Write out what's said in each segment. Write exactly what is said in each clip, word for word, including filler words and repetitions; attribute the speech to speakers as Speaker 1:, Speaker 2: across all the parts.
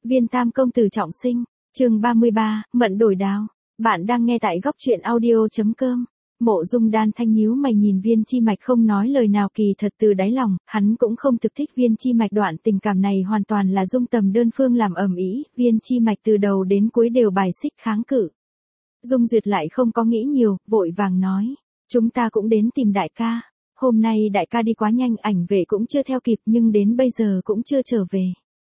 Speaker 1: Viên Tam công tử trọng sinh, chương ba mươi ba, Mận đổi đào. Bạn đang nghe tại góc truyện audio.com. Mộ Dung Đan Thanh nhíu mày nhìn Viên Chi Mạch không nói lời nào, kỳ thật từ đáy lòng, hắn cũng không thực thích Viên Chi Mạch, đoạn tình cảm này hoàn toàn là Dung Tầm đơn phương làm ầm ĩ, Viên Chi Mạch từ đầu đến cuối đều bài xích kháng cự. Dung Duyệt lại không có nghĩ nhiều, vội vàng nói, chúng ta cũng đến tìm đại ca. Hôm nay đại ca đi quá nhanh, ảnh vệ cũng chưa theo kịp, nhưng đến bây giờ cũng chưa trở về.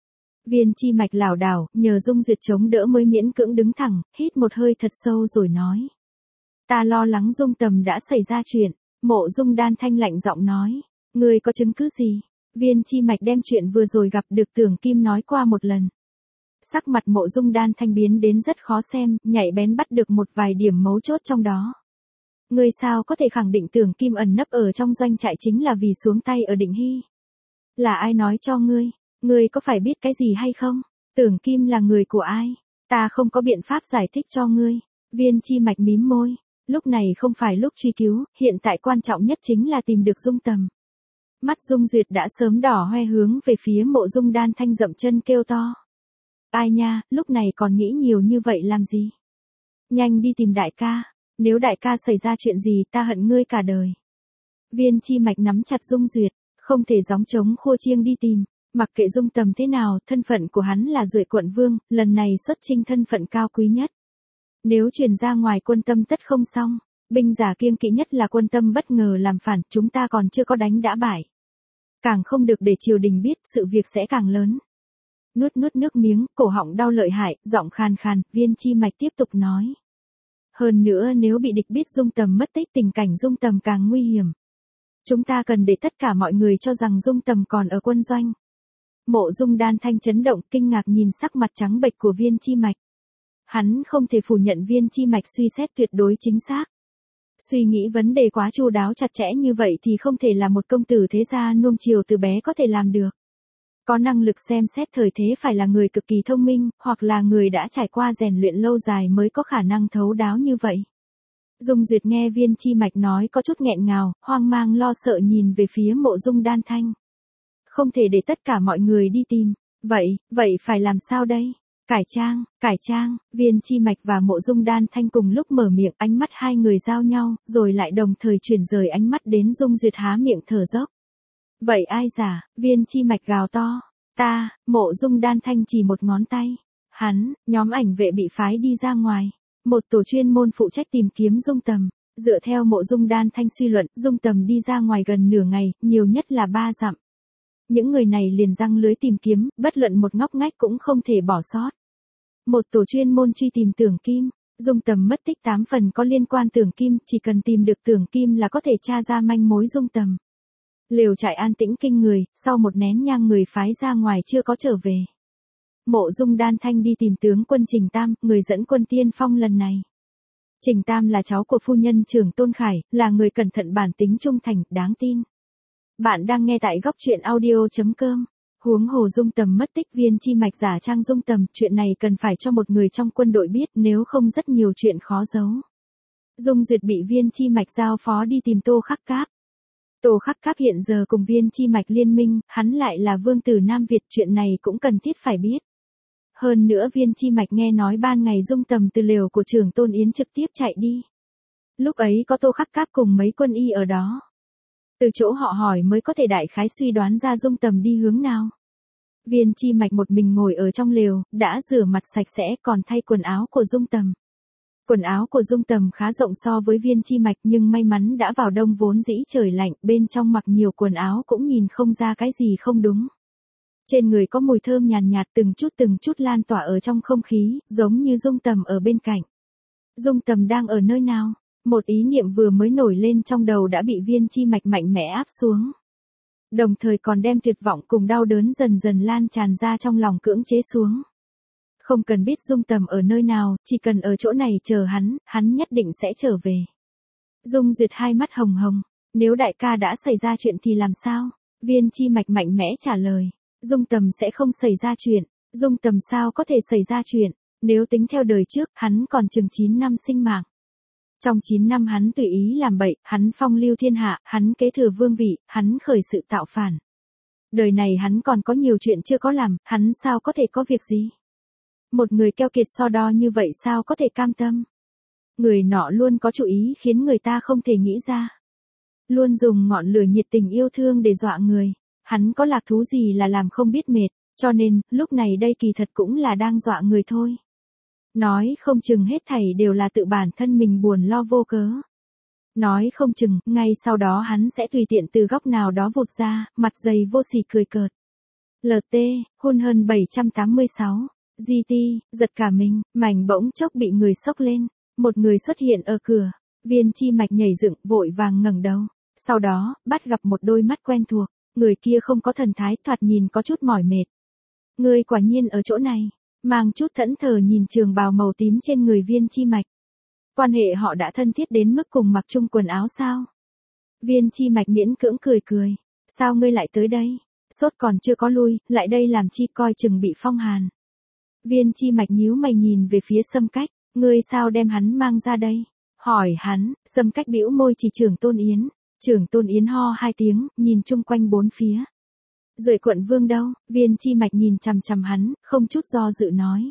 Speaker 1: Viên Chi Mạch lảo đảo, nhờ Dung Duyệt chống đỡ mới miễn cưỡng đứng thẳng, hít một hơi thật sâu rồi nói. Ta lo lắng Dung Tầm đã xảy ra chuyện. Mộ Dung Đan Thanh lạnh giọng nói. Ngươi có chứng cứ gì? Viên Chi Mạch đem chuyện vừa rồi gặp được Tưởng Kim nói qua một lần. Sắc mặt Mộ Dung Đan Thanh biến đến rất khó xem, nhạy bén bắt được một vài điểm mấu chốt trong đó. Ngươi sao có thể khẳng định Tưởng Kim ẩn nấp ở trong doanh trại chính là vì xuống tay ở Định Hy? Là ai nói cho ngươi? Ngươi có phải biết cái gì hay không? Tưởng Kim là người của ai? Ta không có biện pháp giải thích cho ngươi. Viên Chi Mạch mím môi. Lúc này không phải lúc truy cứu, hiện tại quan trọng nhất chính là tìm được Dung Tầm. Mắt Dung Duyệt đã sớm đỏ hoe hướng về phía Mộ Dung Đan Thanh, dậm chân kêu to. Ai nha, lúc này còn nghĩ nhiều như vậy làm gì? Nhanh đi tìm đại ca, nếu đại ca xảy ra chuyện gì ta hận ngươi cả đời. Viên Chi Mạch nắm chặt Dung Duyệt, không thể gióng trống khua chiêng đi tìm, mặc kệ Dung Tầm thế nào, thân phận của hắn là Duệ quận vương, lần này xuất chinh thân phận cao quý nhất. Nếu truyền ra ngoài Quân Tâm tất không xong, binh giả kiêng kỵ nhất là Quân Tâm bất ngờ làm phản, chúng ta còn chưa có đánh đã bại. Càng không được để triều đình biết, sự việc sẽ càng lớn. Nuốt nuốt nước miếng, cổ họng đau lợi hại, giọng khàn khàn, Viên Chi Mạch tiếp tục nói. Hơn nữa nếu bị địch biết Dung Tầm mất tích, tình cảnh Dung Tầm càng nguy hiểm. Chúng ta cần để tất cả mọi người cho rằng Dung Tầm còn ở quân doanh. Mộ Dung Đan Thanh chấn động, kinh ngạc nhìn sắc mặt trắng bệch của Viên Chi Mạch. Hắn không thể phủ nhận Viên Chi Mạch suy xét tuyệt đối chính xác. Suy nghĩ vấn đề quá chu đáo chặt chẽ như vậy thì không thể là một công tử thế gia nuông chiều từ bé có thể làm được. Có năng lực xem xét thời thế phải là người cực kỳ thông minh, hoặc là người đã trải qua rèn luyện lâu dài mới có khả năng thấu đáo như vậy. Dung Duyệt nghe Viên Chi Mạch nói có chút nghẹn ngào, hoang mang lo sợ nhìn về phía Mộ Dung Đan Thanh. Không thể để tất cả mọi người đi tìm. Vậy, vậy phải làm sao đây? Cải trang, cải trang, Viên Chi Mạch và Mộ Dung Đan Thanh cùng lúc mở miệng, ánh mắt hai người giao nhau, rồi lại đồng thời chuyển rời ánh mắt đến Dung Duyệt há miệng thở dốc. Vậy ai giả? Viên Chi Mạch gào to. Ta, Mộ Dung Đan Thanh chỉ một ngón tay. Hắn, nhóm ảnh vệ bị phái đi ra ngoài. Một tổ chuyên môn phụ trách tìm kiếm Dung Tầm. Dựa theo Mộ Dung Đan Thanh suy luận, Dung Tầm đi ra ngoài gần nửa ngày, nhiều nhất là ba dặm. Những người này liền răng lưới tìm kiếm, bất luận một ngóc ngách cũng không thể bỏ sót. Một tổ chuyên môn truy tìm Tưởng Kim, Dung Tầm mất tích tám phần có liên quan Tưởng Kim, chỉ cần tìm được Tưởng Kim là có thể tra ra manh mối Dung Tầm. Lều trại an tĩnh kinh người, sau một nén nhang người phái ra ngoài chưa có trở về. Mộ Dung Đan Thanh đi tìm tướng quân Trình Tam, người dẫn quân tiên phong lần này. Trình Tam là cháu của phu nhân Trưởng Tôn Khải, là người cẩn thận bản tính trung thành, đáng tin. Bạn đang nghe tại góc truyện audio.com. Huống hồ Dung Tầm mất tích, Viên Chi Mạch giả trang Dung Tầm, chuyện này cần phải cho một người trong quân đội biết, nếu không rất nhiều chuyện khó giấu. Dung Duyệt bị Viên Chi Mạch giao phó đi tìm Tô Khắc Cáp. Tô Khắc Cáp hiện giờ cùng Viên Chi Mạch liên minh, hắn lại là vương tử Nam Việt, chuyện này cũng cần thiết phải biết. Hơn nữa Viên Chi Mạch nghe nói ban ngày Dung Tầm từ lều của Trưởng Tôn Yến trực tiếp chạy đi. Lúc ấy có Tô Khắc Cáp cùng mấy quân y ở đó. Từ chỗ họ hỏi mới có thể đại khái suy đoán ra Dung Tầm đi hướng nào. Viên Chi Mạch một mình ngồi ở trong lều, đã rửa mặt sạch sẽ còn thay quần áo của Dung Tầm. Quần áo của Dung Tầm khá rộng so với Viên Chi Mạch, nhưng may mắn đã vào đông vốn dĩ trời lạnh, bên trong mặc nhiều quần áo cũng nhìn không ra cái gì không đúng. Trên người có mùi thơm nhàn nhạt, nhạt từng chút từng chút lan tỏa ở trong không khí, giống như Dung Tầm ở bên cạnh. Dung Tầm đang ở nơi nào? Một ý niệm vừa mới nổi lên trong đầu đã bị Viên Chi Mạch mạnh mẽ áp xuống. Đồng thời còn đem tuyệt vọng cùng đau đớn dần dần lan tràn ra trong lòng cưỡng chế xuống. Không cần biết Dung Tầm ở nơi nào, chỉ cần ở chỗ này chờ hắn, hắn nhất định sẽ trở về. Dung Duyệt hai mắt hồng hồng. Nếu đại ca đã xảy ra chuyện thì làm sao? Viên Chi Mạch mạnh mẽ trả lời. Dung Tầm sẽ không xảy ra chuyện. Dung Tầm sao có thể xảy ra chuyện? Nếu tính theo đời trước, hắn còn chừng chín năm sinh mạng. Trong chín năm hắn tùy ý làm bậy, hắn phong lưu thiên hạ, hắn kế thừa vương vị, hắn khởi sự tạo phản. Đời này hắn còn có nhiều chuyện chưa có làm, hắn sao có thể có việc gì? Một người keo kiệt so đo như vậy sao có thể cam tâm? Người nọ luôn có chủ ý khiến người ta không thể nghĩ ra. Luôn dùng ngọn lửa nhiệt tình yêu thương để dọa người. Hắn có lạc thú gì là làm không biết mệt, cho nên, lúc này đây kỳ thật cũng là đang dọa người thôi. Nói không chừng hết thảy đều là tự bản thân mình buồn lo vô cớ. Nói không chừng, ngay sau đó hắn sẽ tùy tiện từ góc nào đó vụt ra, mặt dày vô sỉ cười cợt. lờ tê, hôn hơn bảy trăm tám mươi sáu. giê tê, giật cả mình, mảnh bỗng chốc bị người xốc lên. Một người xuất hiện ở cửa. Viên chi mạch nhảy dựng, vội vàng ngẩng đầu. Sau đó, bắt gặp một đôi mắt quen thuộc. Người kia không có thần thái, thoạt nhìn có chút mỏi mệt. Người quả nhiên ở chỗ này. Mang chút thẫn thờ nhìn trường bào màu tím trên người viên chi mạch. Quan hệ họ đã thân thiết đến mức cùng mặc chung quần áo sao? Viên chi mạch miễn cưỡng cười cười. Sao ngươi lại tới đây? Sốt còn chưa có lui, lại đây làm chi coi chừng bị phong hàn. Viên chi mạch nhíu mày nhìn về phía Sâm Cách. Ngươi sao đem hắn mang ra đây? Hỏi hắn, Sâm Cách bĩu môi chỉ Trưởng Tôn Yến. Trưởng Tôn Yến ho hai tiếng, nhìn chung quanh bốn phía. Rồi quận vương đâu? Viên chi mạch nhìn chằm chằm hắn, không chút do dự nói.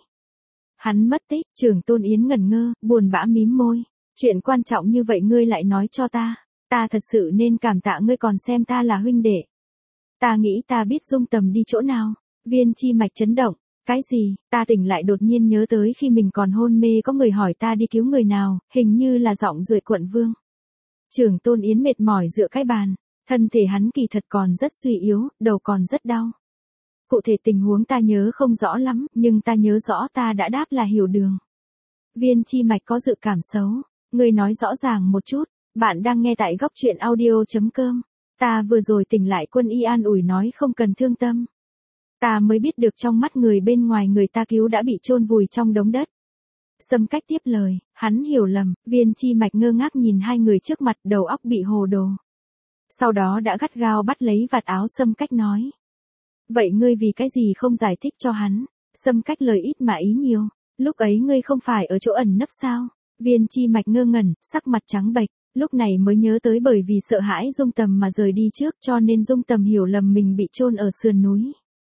Speaker 1: Hắn mất tích. Trưởng Tôn Yến ngẩn ngơ, buồn bã mím môi. Chuyện quan trọng như vậy ngươi lại nói cho ta. Ta thật sự nên cảm tạ ngươi còn xem ta là huynh đệ. Ta nghĩ ta biết Dung Tầm đi chỗ nào. Viên chi mạch chấn động. Cái gì? Ta tỉnh lại đột nhiên nhớ tới khi mình còn hôn mê có người hỏi ta đi cứu người nào, hình như là giọng Duệ quận vương. Trưởng Tôn Yến mệt mỏi dựa cái bàn. Thân thể hắn kỳ thật còn rất suy yếu, đầu còn rất đau. Cụ thể tình huống ta nhớ không rõ lắm, nhưng ta nhớ rõ ta đã đáp là Hiểu Đường. Viên chi mạch có dự cảm xấu. Ngươi nói rõ ràng một chút. Bạn đang nghe tại góc truyện audio chấm com. Ta vừa rồi tỉnh lại quân y an ủi nói không cần thương tâm. Ta mới biết được trong mắt người bên ngoài người ta cứu đã bị chôn vùi trong đống đất. Sâm Cách tiếp lời, hắn hiểu lầm. Viên chi mạch ngơ ngác nhìn hai người trước mặt, đầu óc bị hồ đồ. Sau đó đã gắt gao bắt lấy vạt áo Sâm Cách nói. Vậy ngươi vì cái gì không giải thích cho hắn? Sâm Cách lời ít mà ý nhiều. Lúc ấy ngươi không phải ở chỗ ẩn nấp sao? Viên chi mạch ngơ ngẩn, sắc mặt trắng bệch. Lúc này mới nhớ tới bởi vì sợ hãi Dung Tầm mà rời đi trước cho nên Dung Tầm hiểu lầm mình bị chôn ở sườn núi.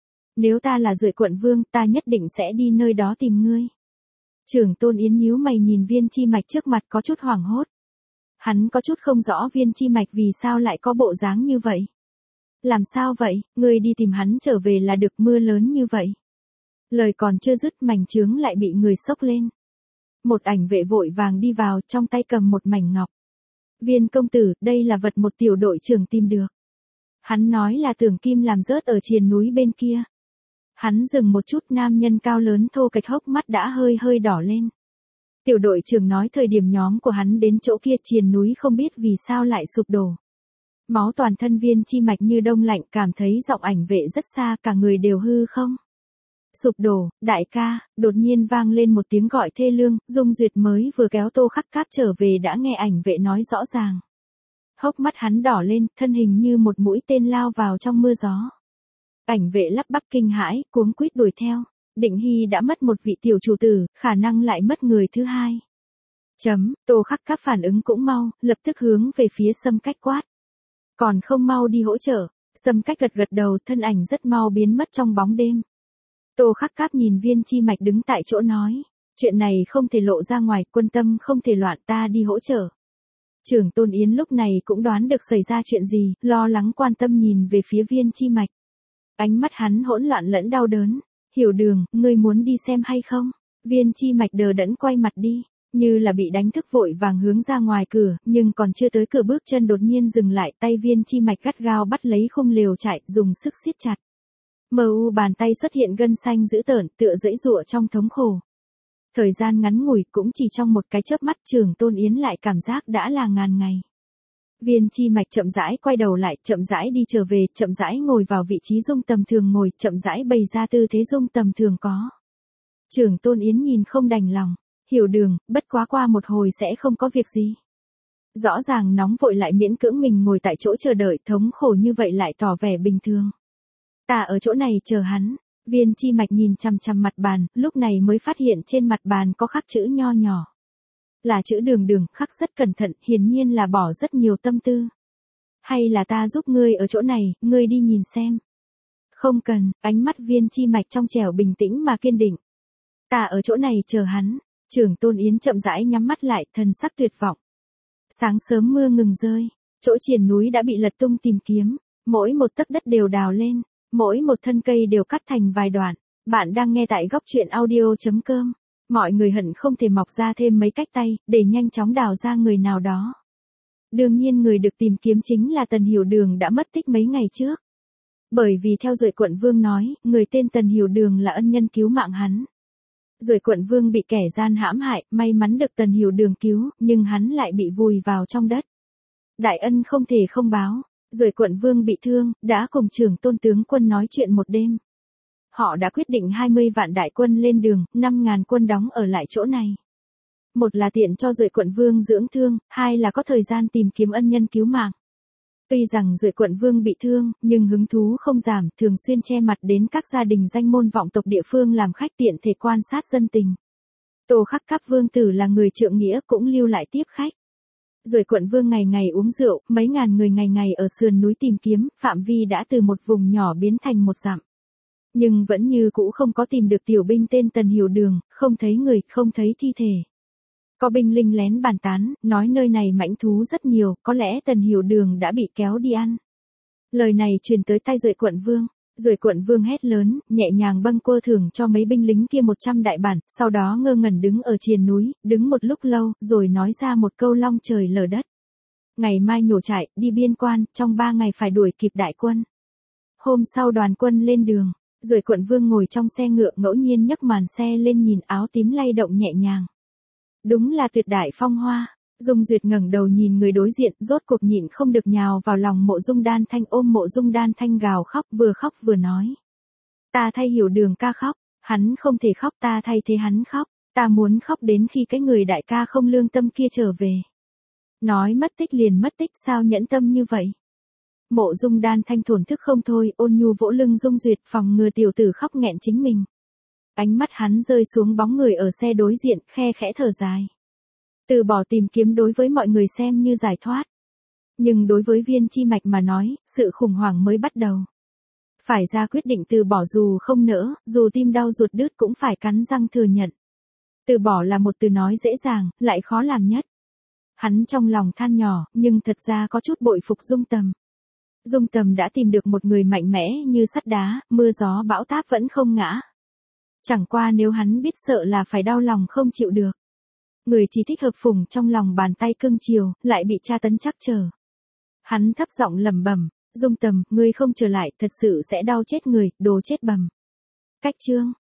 Speaker 1: Nếu ta là Duệ quận vương, ta nhất định sẽ đi nơi đó tìm ngươi. Trưởng Tôn Yến nhíu mày nhìn viên chi mạch trước mặt có chút hoảng hốt. Hắn có chút không rõ viên chi mạch vì sao lại có bộ dáng như vậy. Làm sao vậy, ngươi đi tìm hắn trở về là được, mưa lớn như vậy. Lời còn chưa dứt mảnh chướng lại bị người xốc lên. Một ảnh vệ vội vàng đi vào trong tay cầm một mảnh ngọc. Viên công tử, đây là vật một tiểu đội trưởng tìm được. Hắn nói là Tưởng Kim làm rớt ở triền núi bên kia. Hắn dừng một chút, nam nhân cao lớn thô kệch hốc mắt đã hơi hơi đỏ lên. Tiểu đội trưởng nói thời điểm nhóm của hắn đến chỗ kia triền núi không biết vì sao lại sụp đổ. Máu toàn thân viên chi mạch như đông lạnh, cảm thấy giọng ảnh vệ rất xa, cả người đều hư không. Sụp đổ, đại ca, đột nhiên vang lên một tiếng gọi thê lương, Dung Duyệt mới vừa kéo Tô Khắc Cáp trở về đã nghe ảnh vệ nói rõ ràng. Hốc mắt hắn đỏ lên, thân hình như một mũi tên lao vào trong mưa gió. Ảnh vệ lắp bắp kinh hãi, cuống quýt đuổi theo. Định Hy đã mất một vị tiểu chủ tử, khả năng lại mất người thứ hai. Chấm, Tô Khắc Cáp phản ứng cũng mau, lập tức hướng về phía Sâm Cách quát. Còn không mau đi hỗ trợ. Sâm Cách gật gật đầu, thân ảnh rất mau biến mất trong bóng đêm. Tô Khắc Cáp nhìn viên chi mạch đứng tại chỗ nói. Chuyện này không thể lộ ra ngoài, quân tâm không thể loạn, ta đi hỗ trợ. Trưởng Tôn Yến lúc này cũng đoán được xảy ra chuyện gì, lo lắng quan tâm nhìn về phía viên chi mạch. Ánh mắt hắn hỗn loạn lẫn đau đớn. Hiểu Đường, ngươi muốn đi xem hay không? Viên chi mạch đờ đẫn quay mặt đi, như là bị đánh thức vội vàng hướng ra ngoài cửa, nhưng còn chưa tới cửa bước chân đột nhiên dừng lại, tay viên chi mạch gắt gao bắt lấy khung lều trại, dùng sức siết chặt. Mờ u bàn tay xuất hiện gân xanh dữ tợn, tựa giãy giụa trong thống khổ. Thời gian ngắn ngủi, cũng chỉ trong một cái chớp mắt, Trưởng Tôn Yến lại cảm giác đã là ngàn ngày. Viên chi mạch chậm rãi quay đầu lại, chậm rãi đi trở về, chậm rãi ngồi vào vị trí Dung Tầm thường ngồi, chậm rãi bày ra tư thế Dung Tầm thường có. Trưởng Tôn Yến nhìn không đành lòng. Hiểu Đường, bất quá qua một hồi sẽ không có việc gì. Rõ ràng nóng vội lại miễn cưỡng mình ngồi tại chỗ chờ đợi, thống khổ như vậy lại tỏ vẻ bình thường. Ta ở chỗ này chờ hắn. Viên chi mạch nhìn chằm chằm mặt bàn, lúc này mới phát hiện trên mặt bàn có khắc chữ nho nhỏ. Là chữ Đường Đường, khắc rất cẩn thận, hiển nhiên là bỏ rất nhiều tâm tư. Hay là ta giúp ngươi ở chỗ này, ngươi đi nhìn xem. Không cần, ánh mắt viên chi mạch trong trẻo bình tĩnh mà kiên định. Ta ở chỗ này chờ hắn. Trưởng Tôn Yến chậm rãi nhắm mắt lại, thần sắc tuyệt vọng. Sáng sớm mưa ngừng rơi, chỗ triền núi đã bị lật tung tìm kiếm, mỗi một tấc đất đều đào lên, mỗi một thân cây đều cắt thành vài đoạn. Bạn đang nghe tại góc truyện audio chấm com. Mọi người hận không thể mọc ra thêm mấy cách tay, để nhanh chóng đào ra người nào đó. Đương nhiên người được tìm kiếm chính là Tần Hiểu Đường đã mất tích mấy ngày trước. Bởi vì theo Duệ Quận Vương nói, người tên Tần Hiểu Đường là ân nhân cứu mạng hắn. Duệ Quận Vương bị kẻ gian hãm hại, may mắn được Tần Hiểu Đường cứu, nhưng hắn lại bị vùi vào trong đất. Đại ân không thể không báo. Duệ Quận Vương bị thương, đã cùng Trưởng Tôn tướng quân nói chuyện một đêm. Họ đã quyết định hai mươi vạn đại quân lên đường, năm ngàn quân đóng ở lại chỗ này. Một là tiện cho Duệ Quận Vương dưỡng thương, hai là có thời gian tìm kiếm ân nhân cứu mạng. Tuy rằng Duệ Quận Vương bị thương, nhưng hứng thú không giảm, thường xuyên che mặt đến các gia đình danh môn vọng tộc địa phương làm khách tiện thể quan sát dân tình. Tô Khắc Cáp Vương tử là người trượng nghĩa cũng lưu lại tiếp khách. Duệ Quận Vương ngày ngày uống rượu, mấy ngàn người ngày ngày ở sườn núi tìm kiếm, phạm vi đã từ một vùng nhỏ biến thành một dặm. Nhưng vẫn như cũ không có tìm được tiểu binh tên Tần Hiểu Đường, không thấy người, không thấy thi thể. Có binh linh lén bàn tán, nói nơi này mãnh thú rất nhiều, có lẽ Tần Hiểu Đường đã bị kéo đi ăn. Lời này truyền tới tai Duệ Quận Vương. Duệ Quận Vương hét lớn, nhẹ nhàng bâng quơ thưởng cho mấy binh lính kia một trăm đại bản, sau đó ngơ ngẩn đứng ở triền núi, đứng một lúc lâu, rồi nói ra một câu long trời lở đất. Ngày mai nhổ trại, đi biên quan, trong ba ngày phải đuổi kịp đại quân. Hôm sau đoàn quân lên đường, Duệ Quận Vương ngồi trong xe ngựa ngẫu nhiên nhấc màn xe lên nhìn áo tím lay động nhẹ nhàng. Đúng là tuyệt đại phong hoa. Dung Duyệt ngẩng đầu nhìn người đối diện, rốt cuộc nhịn không được nhào vào lòng Mộ Dung Đan Thanh, ôm Mộ Dung Đan Thanh gào khóc, vừa khóc vừa nói. Ta thay Hiểu Đường ca khóc, hắn không thể khóc, ta thay thế hắn khóc, ta muốn khóc đến khi cái người đại ca không lương tâm kia trở về. Nói mất tích liền mất tích, sao nhẫn tâm như vậy? Mộ Dung Đan Thanh thổn thức không thôi, ôn nhu vỗ lưng Dung Duyệt, phòng ngừa tiểu tử khóc nghẹn chính mình. Ánh mắt hắn rơi xuống bóng người ở xe đối diện, khe khẽ thở dài. Từ bỏ tìm kiếm đối với mọi người xem như giải thoát. Nhưng đối với Viên Chi Mạch mà nói, sự khủng hoảng mới bắt đầu. Phải ra quyết định từ bỏ dù không nỡ, dù tim đau ruột đứt cũng phải cắn răng thừa nhận. Từ bỏ là một từ nói dễ dàng, lại khó làm nhất. Hắn trong lòng than nhỏ, nhưng thật ra có chút bội phục Dung Tầm. Dung Tầm đã tìm được một người mạnh mẽ như sắt đá, mưa gió bão táp vẫn không ngã. Chẳng qua nếu hắn biết sợ là phải đau lòng không chịu được. Người chỉ thích hợp phùng trong lòng bàn tay cưng chiều, lại bị tra tấn chắc chờ. Hắn thấp giọng lẩm bẩm, Dung Tầm, ngươi không trở lại, thật sự sẽ đau chết người, đồ chết bầm. Cách chương.